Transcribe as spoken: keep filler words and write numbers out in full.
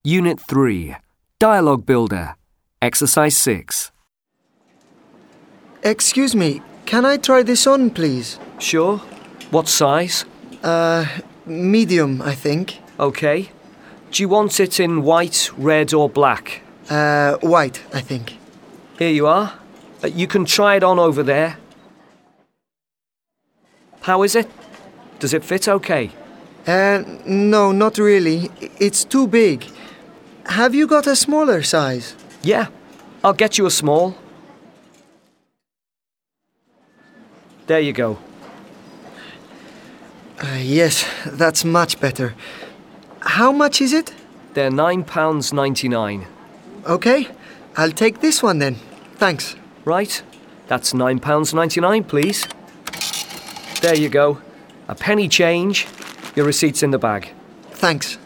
Unit three, Dialogue Builder, Exercise six. Excuse me, can I try this on, please? Sure. What size? Uh, medium, I think. Okay. Do you want it in white, red or black? Uh, white, I think. Here you are. Uh, You can try it on over there. How is it? Does it fit okay? Uh, no, not really. It's too big. Have you got a smaller size? Yeah, I'll get you a small. There you go. Uh, yes, that's much better. How much is it? They're nine pounds ninety-nine. Okay, I'll take this one then. Thanks. Right, that's nine pounds ninety-nine, please. There you go. A penny change. Your receipt's in the bag. Thanks.